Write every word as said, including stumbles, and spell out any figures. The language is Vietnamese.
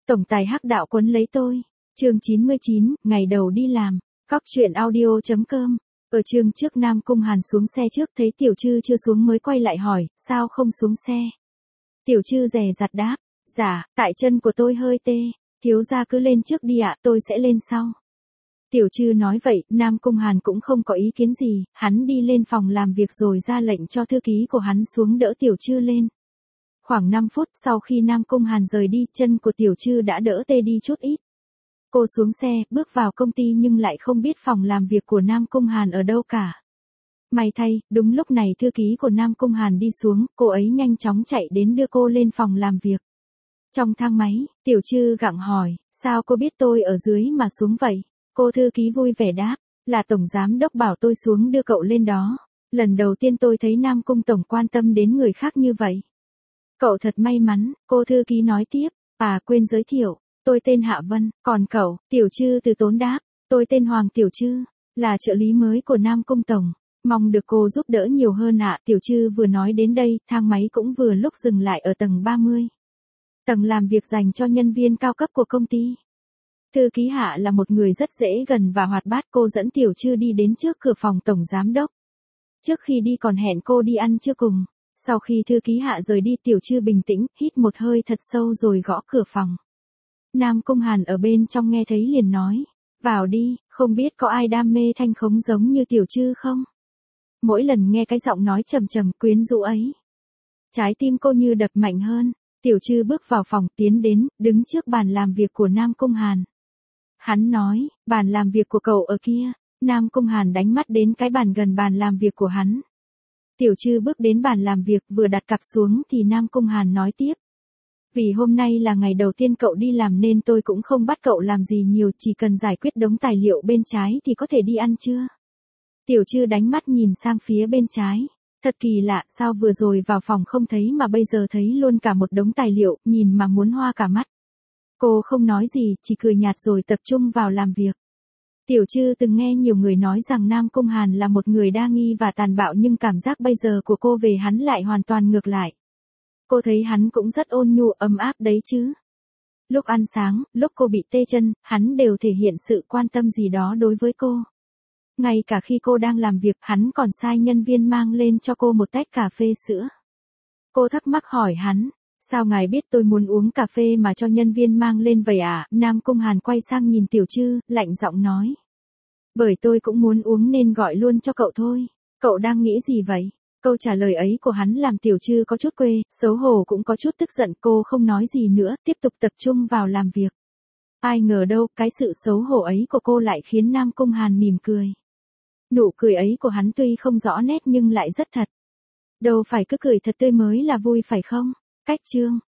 Tổng tài hắc đạo quấn lấy tôi. Chương chín mươi chín, ngày đầu đi làm. Cóc truyện audio chấm com. Ở chương trước Nam Cung Hàn xuống xe trước thấy Tiểu Trư chưa xuống mới quay lại hỏi, sao không xuống xe? Tiểu Trư dè dặt đáp, dạ, tại chân của tôi hơi tê, thiếu gia cứ lên trước đi ạ, tôi sẽ lên sau. Tiểu Trư nói vậy, Nam Cung Hàn cũng không có ý kiến gì, hắn đi lên phòng làm việc rồi ra lệnh cho thư ký của hắn xuống đỡ Tiểu Trư lên. Khoảng năm phút sau khi Nam Cung Hàn rời đi, chân của Tiểu Trư đã đỡ tê đi chút ít. Cô xuống xe, bước vào công ty nhưng lại không biết phòng làm việc của Nam Cung Hàn ở đâu cả. May thay, đúng lúc này thư ký của Nam Cung Hàn đi xuống, cô ấy nhanh chóng chạy đến đưa cô lên phòng làm việc. Trong thang máy, Tiểu Trư gặng hỏi, sao cô biết tôi ở dưới mà xuống vậy? Cô thư ký vui vẻ đáp, là Tổng Giám Đốc bảo tôi xuống đưa cậu lên đó. Lần đầu tiên tôi thấy Nam Cung Tổng quan tâm đến người khác như vậy. Cậu thật may mắn, cô thư ký nói tiếp, à quên giới thiệu, tôi tên Hạ Vân, còn cậu? Tiểu Trư từ tốn đáp, tôi tên Hoàng Tiểu Trư, là trợ lý mới của Nam Cung Tổng, mong được cô giúp đỡ nhiều hơn ạ. Tiểu Trư vừa nói đến đây, thang máy cũng vừa lúc dừng lại ở tầng ba mươi. Tầng làm việc dành cho nhân viên cao cấp của công ty. Thư ký Hạ là một người rất dễ gần và hoạt bát, cô dẫn Tiểu Trư đi đến trước cửa phòng Tổng Giám Đốc. Trước khi đi còn hẹn cô đi ăn trưa cùng. Sau khi thư ký Hạ rời đi, Tiểu Trư bình tĩnh, hít một hơi thật sâu rồi gõ cửa phòng. Nam Cung Hàn ở bên trong nghe thấy liền nói, vào đi, không biết có ai đam mê thanh khống giống như Tiểu Trư không? Mỗi lần nghe cái giọng nói trầm trầm quyến rũ ấy, trái tim cô như đập mạnh hơn. Tiểu Trư bước vào phòng, tiến đến, đứng trước bàn làm việc của Nam Cung Hàn. Hắn nói, bàn làm việc của cậu ở kia. Nam Cung Hàn đánh mắt đến cái bàn gần bàn làm việc của hắn. Tiểu Trư bước đến bàn làm việc, vừa đặt cặp xuống thì Nam Cung Hàn nói tiếp. Vì hôm nay là ngày đầu tiên cậu đi làm nên tôi cũng không bắt cậu làm gì nhiều, chỉ cần giải quyết đống tài liệu bên trái thì có thể đi ăn trưa. Tiểu Trư đánh mắt nhìn sang phía bên trái. Thật kỳ lạ, sao vừa rồi vào phòng không thấy mà bây giờ thấy luôn cả một đống tài liệu, nhìn mà muốn hoa cả mắt. Cô không nói gì, chỉ cười nhạt rồi tập trung vào làm việc. Tiểu Trư từng nghe nhiều người nói rằng Nam Cung Hàn là một người đa nghi và tàn bạo, nhưng cảm giác bây giờ của cô về hắn lại hoàn toàn ngược lại. Cô thấy hắn cũng rất ôn nhu ấm áp đấy chứ. Lúc ăn sáng, lúc cô bị tê chân, hắn đều thể hiện sự quan tâm gì đó đối với cô. Ngay cả khi cô đang làm việc, hắn còn sai nhân viên mang lên cho cô một tách cà phê sữa. Cô thắc mắc hỏi hắn, sao ngài biết tôi muốn uống cà phê mà cho nhân viên mang lên vậy à? Nam Cung Hàn quay sang nhìn Tiểu Trư, lạnh giọng nói. Bởi tôi cũng muốn uống nên gọi luôn cho cậu thôi. Cậu đang nghĩ gì vậy? Câu trả lời ấy của hắn làm Tiểu Trư có chút quê, xấu hổ cũng có chút tức giận. Cô không nói gì nữa, tiếp tục tập trung vào làm việc. Ai ngờ đâu, cái sự xấu hổ ấy của cô lại khiến Nam Cung Hàn mỉm cười. Nụ cười ấy của hắn tuy không rõ nét nhưng lại rất thật. Đâu phải cứ cười thật tươi mới là vui phải không? Cách chương